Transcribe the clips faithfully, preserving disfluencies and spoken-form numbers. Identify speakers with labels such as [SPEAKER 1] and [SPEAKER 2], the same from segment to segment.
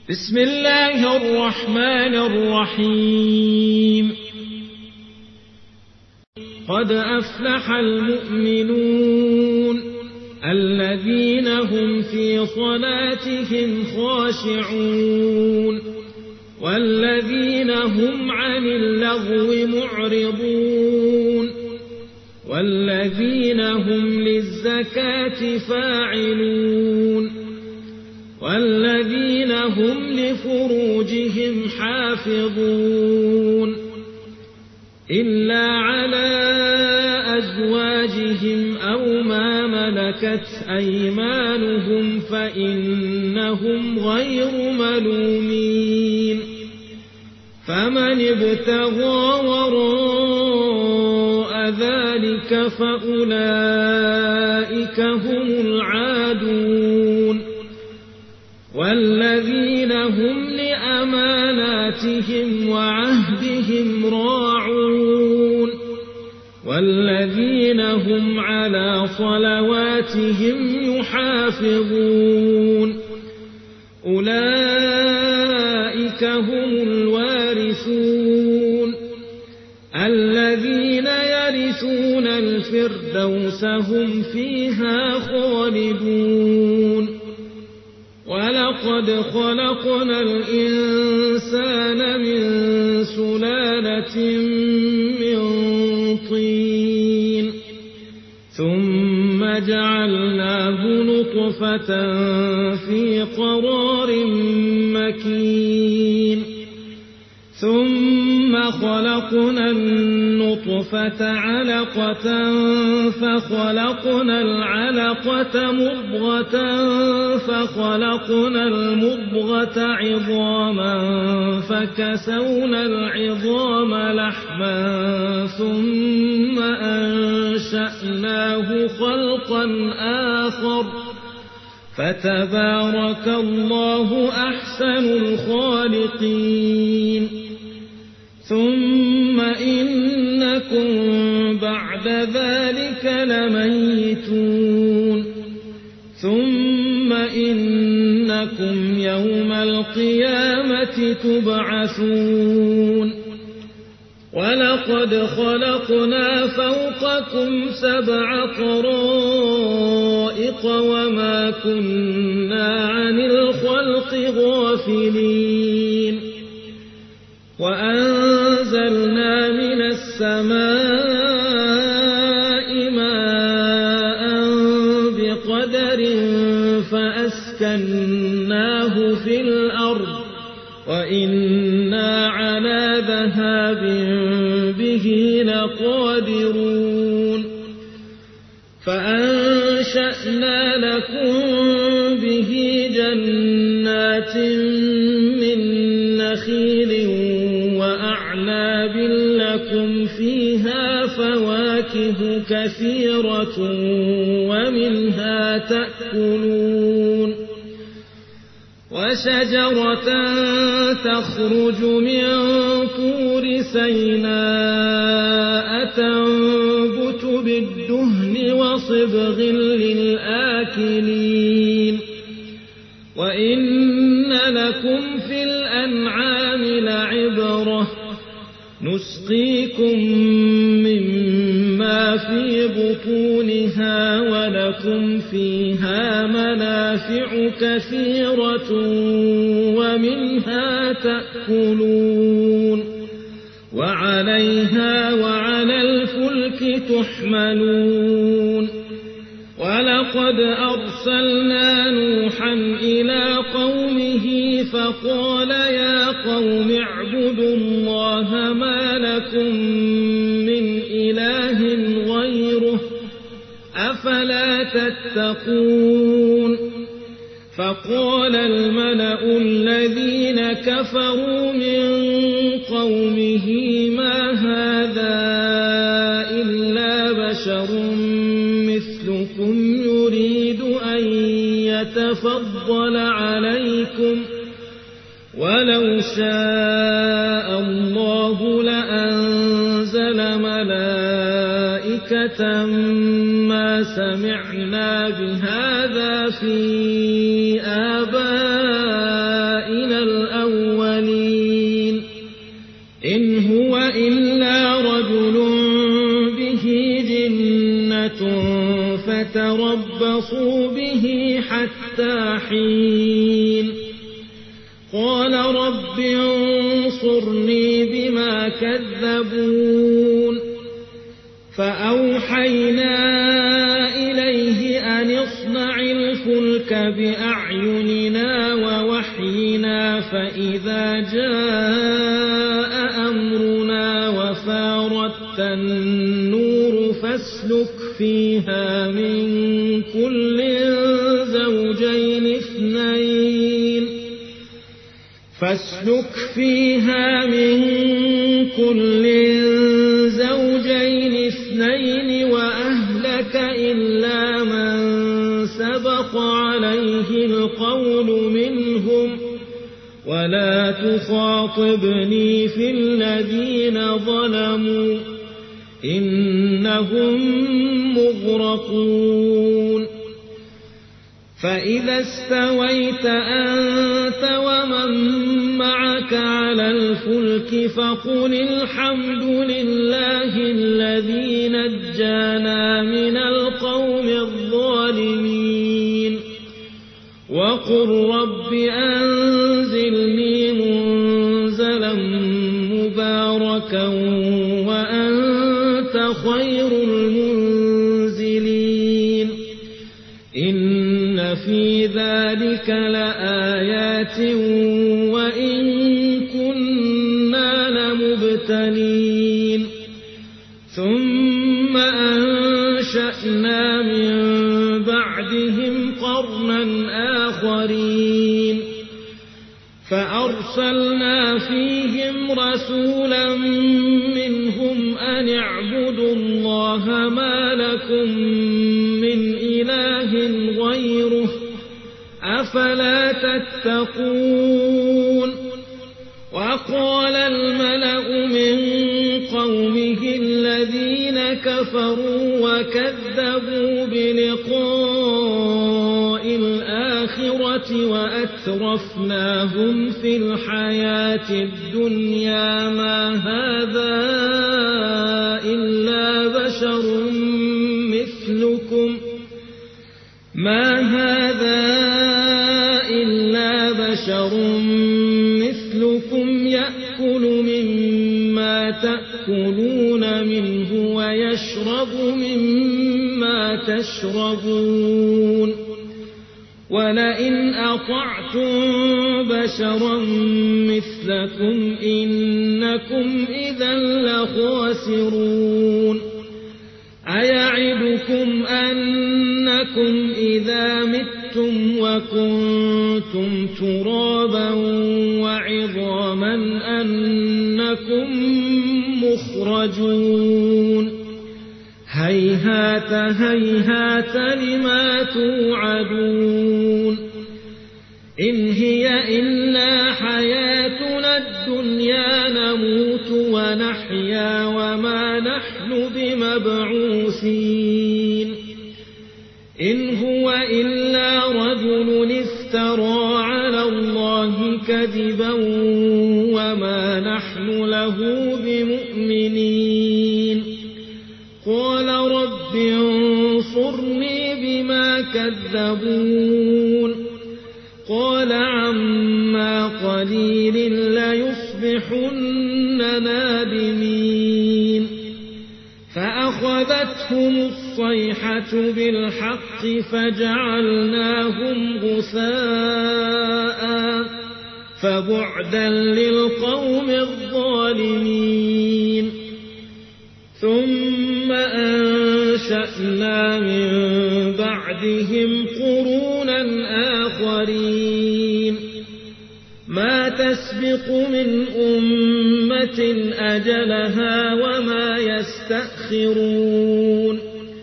[SPEAKER 1] بسم الله الرحمن الرحيم قد أفلح المؤمنون الذين هم في صلاتهم خاشعون والذين هم عن اللغو معرضون والذين هم للزكاة فاعلون والذين هم لفروجهم حافظون إلا على أزواجهم أو ما ملكت أيمانهم فإنهم غير ملومين فمن ابتغى وراء ذلك فأولئك هم العادون والذين هم لأماناتهم وعهدهم راعون والذين هم على صلواتهم يحافظون أولئك هم الوارثون الذين يرثون الفردوس هم فيها خالدون ولقد خلقنا الإنسان من سلالة من طين ثم جعلناه نطفة في قرار مكين ثم خلقنا النطفة علقة فخلقنا العلقة مضغة فخلقنا المضغة عظاما فكسونا العظام لحما ثم أنشأناه خلقا آخر فتبارك الله أحسن الخالقين ثم إنكم بعد ذلك لميتون ثم إنكم يوم القيامة تبعثون ولقد خلقنا فوقكم سبع طرائق وما كنا عن الخلق غافلين وأنزلنا من السماء ماء بقدر فأسكناه في الأرض وإنا على ذهاب به لقادرون فأنشأنا لكم به جنات من نخيل وأعناب لكم فيها فواكه كثيرة ومنها تأكلون وشجرة تخرج من طور سيناء تنبت بالدهن وصبغ للآكلين وإن لكم في الأنعام لعبرة نسقيكم مما في بطونها ولكم فيها منافع كثيرة ومنها تأكلون وعليها وعلى الفلك تحملون ولقد أرسلنا نوحا إلى قومه فقال يا قوم اعبدوا الله ما لكم من إله غيره أفلا تتقون فقال الملأ الذين كفروا من قومه ما هذا إلا بشر مثلكم يريد أن يتفضل عليكم ولو شاء الله لأنزل ملائكة ما سمعنا بهذا في آبائنا رب انصرني بما كذبون فأوحينا إليه أن اصنع الفلك بأعيننا ووحينا فإذا جاء أمرنا وفارت النور فاسلك فيها من كل زوجين اثنين فاسلك فيها من كل زوجين اثنين وأهلك إلا من سبق عليه القول منهم ولا تخاطبني في الذين ظلموا إنهم مغرقون فإذا استويت أنت ومن معك على الفلك فقل الحمد لله الذي نجانا من القوم الظالمين وقل رب أنزلني منزلا مباركا وأنت خير المنزلين إن في ذلك لآيات وإن كنا لمبتلين ثم أنشأنا من بعدهم قرنا آخرين فأرسلنا فيهم رسولا منهم أن اعبدوا الله ما لكم من إله غيره أفلا تتقون وقال الملأ من قومه الذين كفروا وكذبوا بلقاء الآخرة وأترفناهم في الحياة الدنيا ما هذا إلا بشر مثلكم ما هذا إلا بشر مثلكم يأكل مما تأكلون منه ويشرب مما تشربون ولئن أطعتم بشرا مثلكم إنكم إذا لخاسرون أيعدكم أنكم إذا متم وكنتم ترابا وعظاما أنكم مخرجون هيهات هيهات لما توعدون إن هي إلا حياتنا الدنيا نموت ونحيا وما نحن بمبعوثين إن هو إلا رجل افترى على الله كذبا وما نحن له بمؤمنين قال رب انصرني بما كذبون قال عما قليل ليصبحن نادمين فأخذتهم الصيحة بالحق فجعلناهم غثاء فبعدا للقوم الظالمين ثم أنشأنا من بعدهم قرونا آخرين ما تسبق من أمة أجلها وما يستأخرون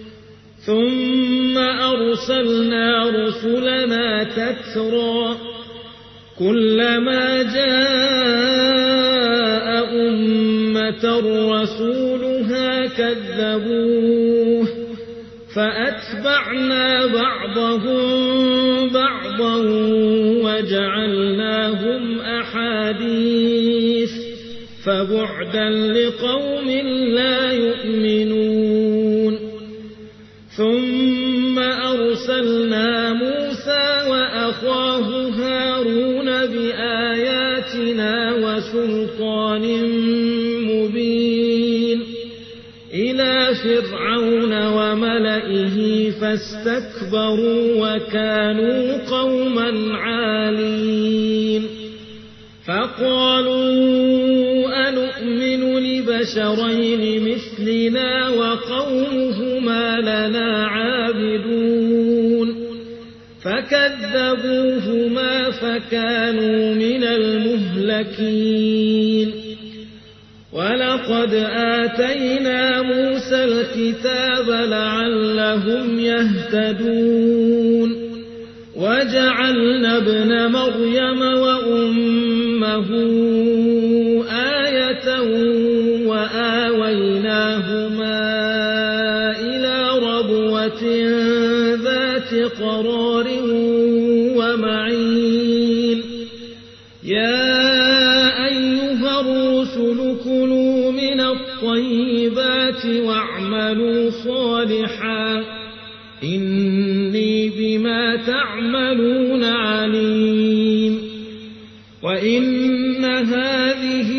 [SPEAKER 1] ثم أرسلنا رسلنا تترى كلما جاء أمة رسولها كذبوه فأتبعنا بعضهم بعضا وجعلناهم أحاديث فبعدا لقوم لا يؤمنون ثم أرسلنا موسى وأخاه هارون بآياتنا وسلطان مبين إلى فرعون وملئه فاستكبروا وكانوا قوما عالين فقالوا أنؤمن لبشرين مثلنا وقومهما لنا عابدون فكذبوهما فكانوا من المهلكين ولقد آتينا موسى الكتاب لعلهم يهتدون وجعلنا ابن مريم وأمه آية وآويناهما إلى ربوة ذات قرار ومعين يا أيها الرسل كلوا من الطيبات واعملوا صالحا إني بما تعملون عليم وإن هذه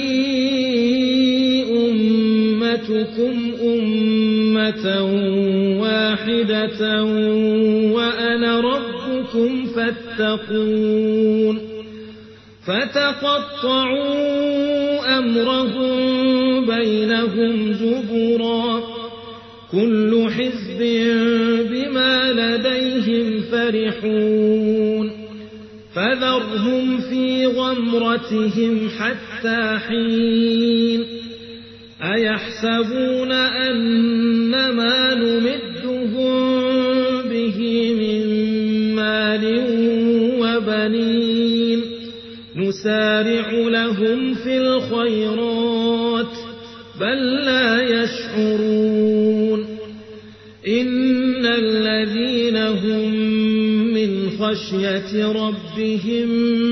[SPEAKER 1] أمتكم أمة واحدة وأنا ربكم فاتقون فتقطعوا أمرهم بينهم زبرا كل حزب بما لديهم فرحون فذرهم في غمرتهم حتى حين أيحسبون أنما نمدهم به من مال وبنين نسارع لهم في الخيرات بل لا يشعرون إن الذين هم من خشية ربهم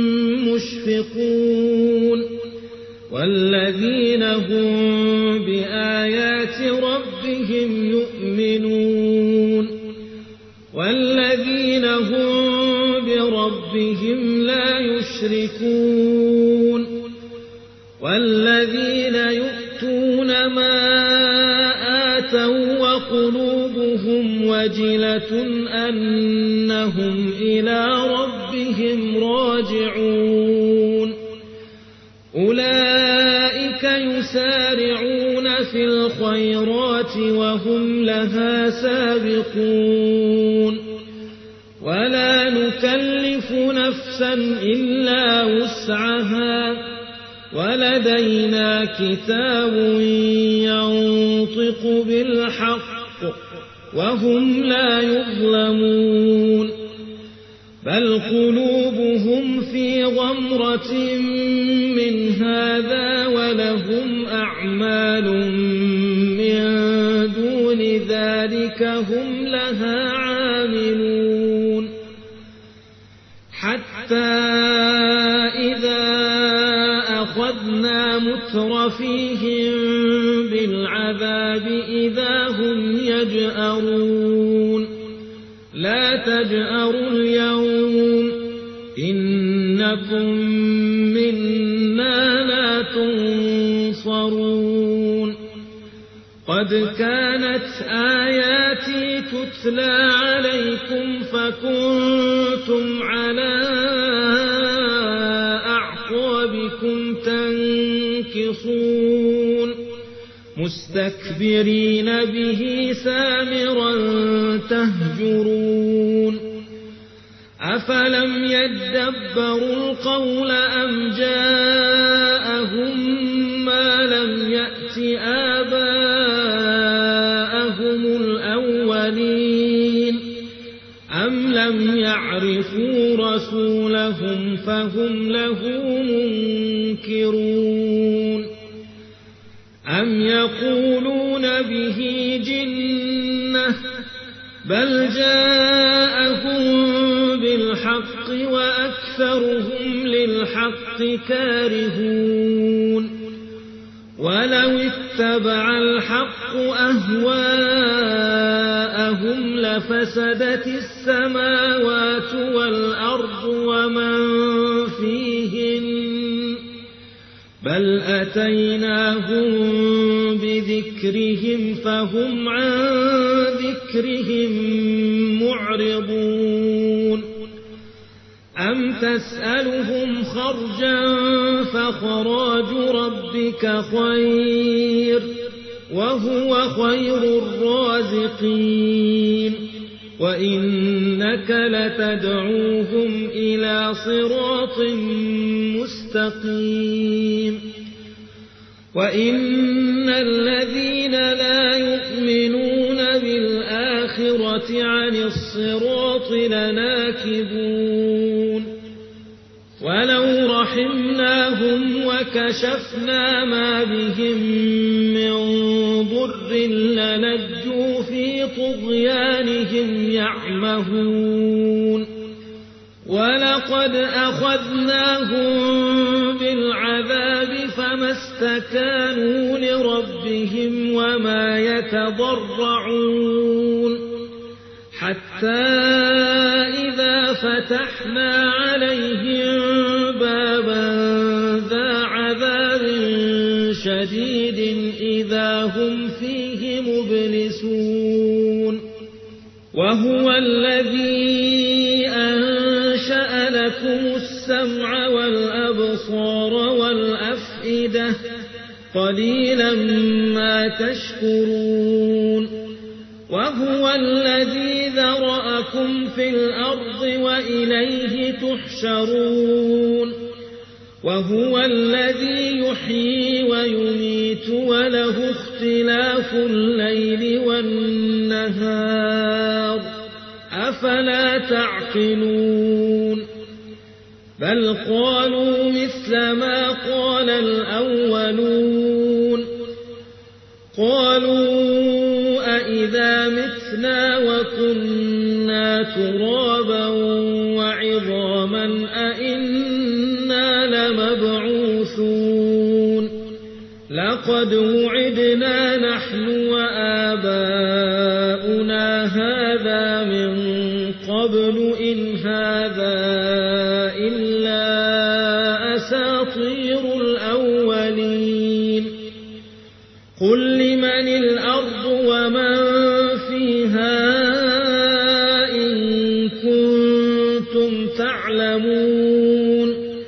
[SPEAKER 1] مشفقون والذين هم بآيات ربهم يؤمنون والذين هم بربهم لا يشركون والذين يؤتون ما آتوا وقلوبهم وجلة أنهم إلى ربهم راجعون أولئك يسارعون في الخيرات وهم لها سابقون ولا نكلف نفسا إلا وسعها ولدينا كتاب ينطق بالحق وهم لا يظلمون بل قلوبهم في غمرة من هذا ولهم أعمال من دون ذلك هم لها عاملون حتى إذا أخذنا مترفيهم بالعذاب إذا هم يجأرون لا تجأروا اليوم إنكم منا لا تنصرون قد كانت آياتي تتلى عليكم فكنتم على أعقابكم تنكصون مستكبرين به سامرا تهجرون أفلم يدبروا القول أم جاءهم ما لم يأت آباءهم الأولين أم لم يعرفوا رسولهم فهم له منكرون أم يقولون به جنة بل جاءهم بالحق وأكثرهم للحق كارهون ولو اتبع الحق أهواءهم لفسدت السماوات والأرض ومن فيهن بل أتيناهم بذكرهم فهم عن ذكرهم معرضون أم تسألهم خرجا فخراج ربك خير وهو خير الرازقين وإنك لتدعوهم إلى صراط مستقيم وإن الذين لا يؤمنون بالآخرة عن الصراط لناكبون ولو رحمناهم وكشفنا ما بهم من ضر لنجوا في طغيانهم يعمهون ولقد أخذناهم بالعذاب فما استكانوا لربهم وما يتضرعون حتى إذا فتحنا عليهم بابا ذا عذاب شديد إذا هم فيه مبلسون وهو الذي أنشأ لكم السمع والأبصار والأفئدة قليلا ما تشكرون وهو الذي ذرأكم في الأرض وإليه تحشرون وهو الذي يحيي ويميت وله اختلاف الليل والنهار أفلا تعقلون بل قالوا مثل ما قال الأولون قالوا أإذا متنا وكنا ترابا وعظاما أإنا لمبعوثون لقد وعدنا نحن وآباؤنا هذا من قبل إن هذا إلا أساطير الأولين قل لمن الأرض ومن فيها إن كنتم تعلمون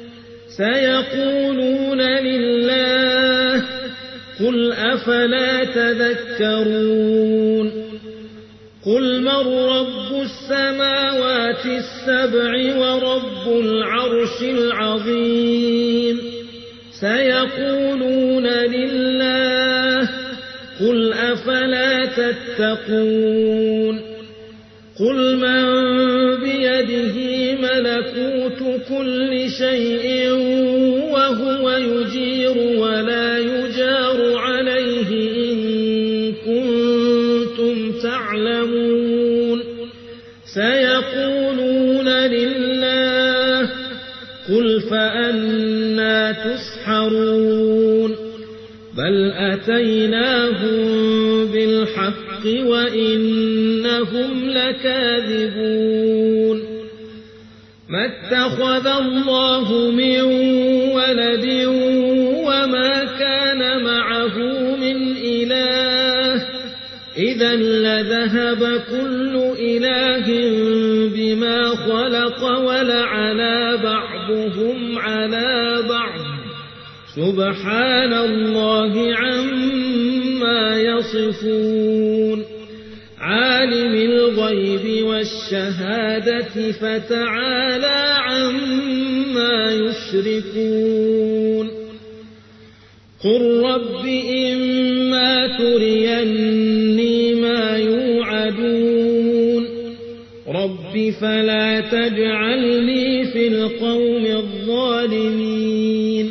[SPEAKER 1] سيقولون لله قل أفلا تذكرون قل من رب السماوات السبع ورب العرش العظيم سيقولون لله قل أفلا تتقون قل من بيده ملكوت كل شيء وهو يجير ولا يجار عليه إن كنتم تعلمون سيقولون لله قل فأنا تسحرون بل أتيناهم بالحق وإنهم لكاذبون ما اتخذ الله من ولد وما كان معه من إله إذا لذهب كل إله بما خلق ولعلى بعضهم على بعض سبحان الله عما يصفون عالم الغيب والشهادة فتعالى عما يشركون قل رب إما تريني ما يوعدون رب فلا تجعلني في القوم الظالمين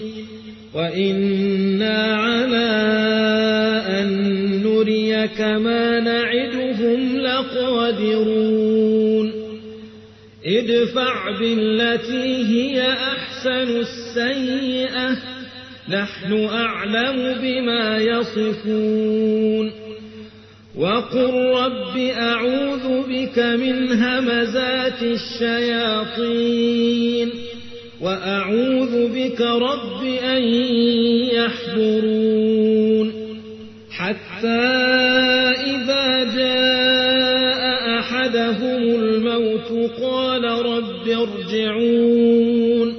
[SPEAKER 1] وإنا على أن نريك ما نعدهم لقادرون ادفع بالتي هي أحسن السيئة نحن أعلم بما يصفون وقل رب أعوذ بك من همزات الشياطين وأعوذ بك رب أن يحضرون حتى إذا جاء أحدهم الموت قال رب ارجعون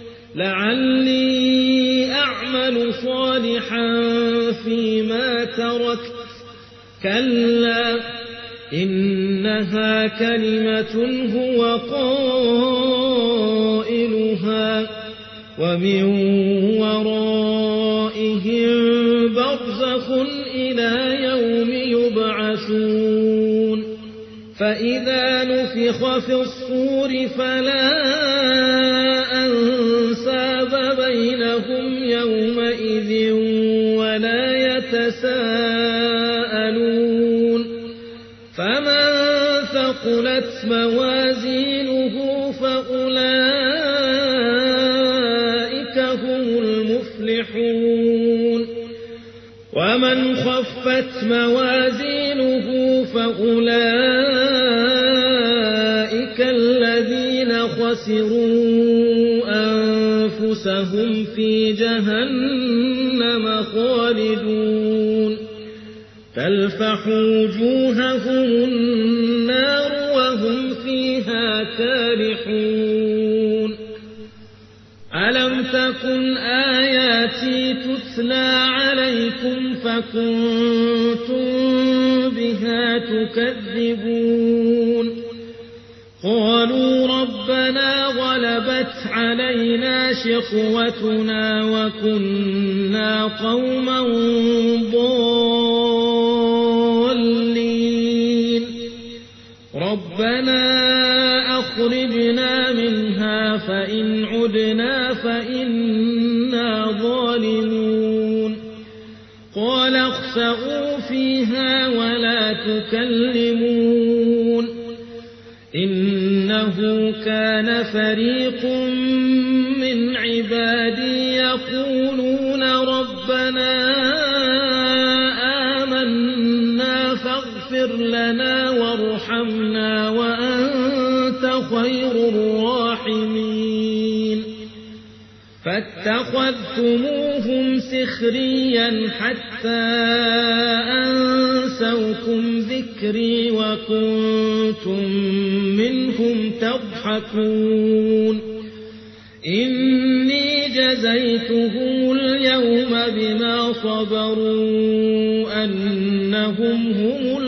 [SPEAKER 1] لعلي أعمل صالحا فيما تركت كلا إنها كلمة هو قائلها ومن ورائهم برزخ إلى يوم يبعثون فإذا نفخ في الصور فلا أنساب بينهم يومئذ ولا يتساءلون فمن ثقلت موازينه فأولئك هم المفلحون ومن خفت موازينه فأولئك الذين خسروا أنفسهم في جهنم خالدون تلفح وجوههم النار وهم فيها كالحون ألم تكن آياتي تتلى عليكم فكنتم بها تكذبون قالوا ربنا غلبت علينا شقوتنا وكنا قوما ضالين ربنا أخرجنا منها فإن عدنا فإنا ظالمون قال اخسئوا فيها ولا تكلمون إنه كان فريق من عبادي يقولون ربنا آمنا فاغفر لنا وارحمنا وأنت خير الراحمين فاتخذتموهم سخريا حتى أنسوكم ذكري وكنتم منهم تضحكون إني جزيتهم اليوم بما صبروا أنهم هم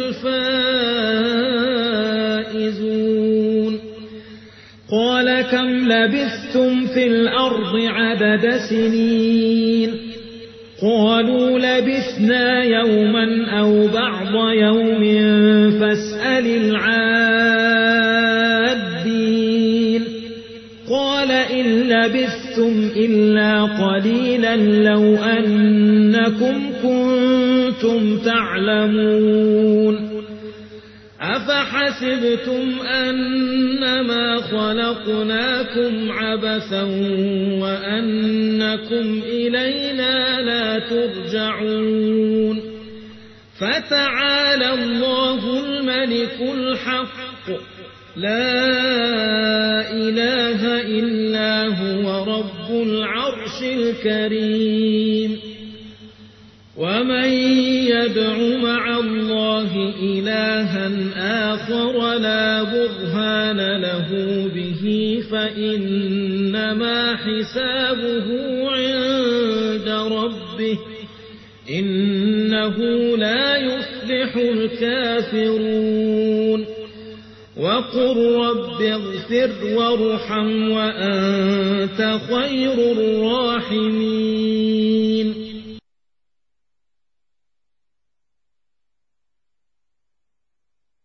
[SPEAKER 1] الفائزون قال كم لبثتم في الأرض عدد سنين قالوا لبثنا يوما أو بعض يوم فاسأل العادين قال إن لبثتم إلا قليلا لو أنكم كنتم تعلمون أفحسبتم أنما خلقناكم عبثا وأنكم إلينا لا ترجعون فتعالى الله الملك الحق لا إله إلا هو رب العرش الكريم ومن يدع مع الله إلها آخر لا برهان له به فإنما حسابه عند ربه إنه لا يفلح الكافرون وقل رب اغفر وارحم وأنت خير الراحمين